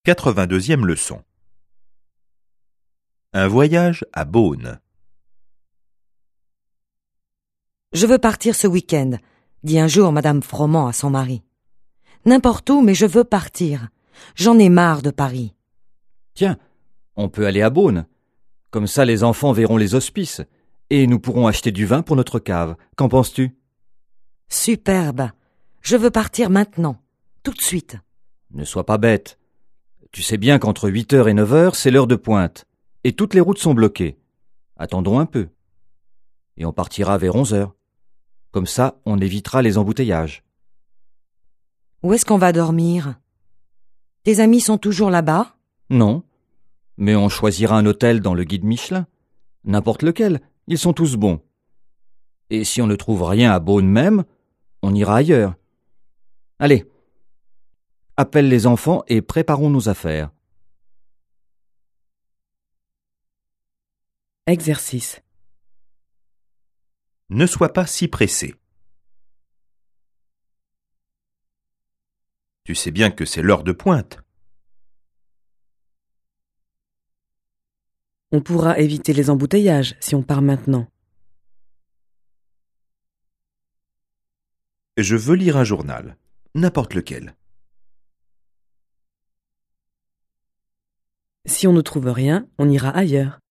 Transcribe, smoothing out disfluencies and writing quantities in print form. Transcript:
82e leçon. Un voyage à Beaune. Je veux partir ce week-end, dit un jour Madame Froment à son mari. N'importe où, mais je veux partir. J'en ai marre de Paris. Tiens, on peut aller à Beaune. Comme ça, les enfants verront les hospices. Et nous pourrons acheter du vin pour notre cave. Qu'en penses-tu? Superbe. Je veux partir maintenant, tout de suite. Ne sois pas bête. Tu sais bien qu'entre 8h et 9h, c'est l'heure de pointe. Et toutes les routes sont bloquées. Attendons un peu. Et on partira vers 11h. Comme ça, on évitera les embouteillages. Où est-ce qu'on va dormir? Tes amis sont toujours là-bas? Non. Mais on choisira un hôtel dans le guide Michelin. N'importe lequel. Ils sont tous bons. Et si on ne trouve rien à Beaune même, on ira ailleurs. Allez. Appelle les enfants et préparons nos affaires. Exercice. Ne sois pas si pressé. Tu sais bien que c'est l'heure de pointe. On pourra éviter les embouteillages si on part maintenant. Je veux lire un journal, n'importe lequel. Si on ne trouve rien, on ira ailleurs.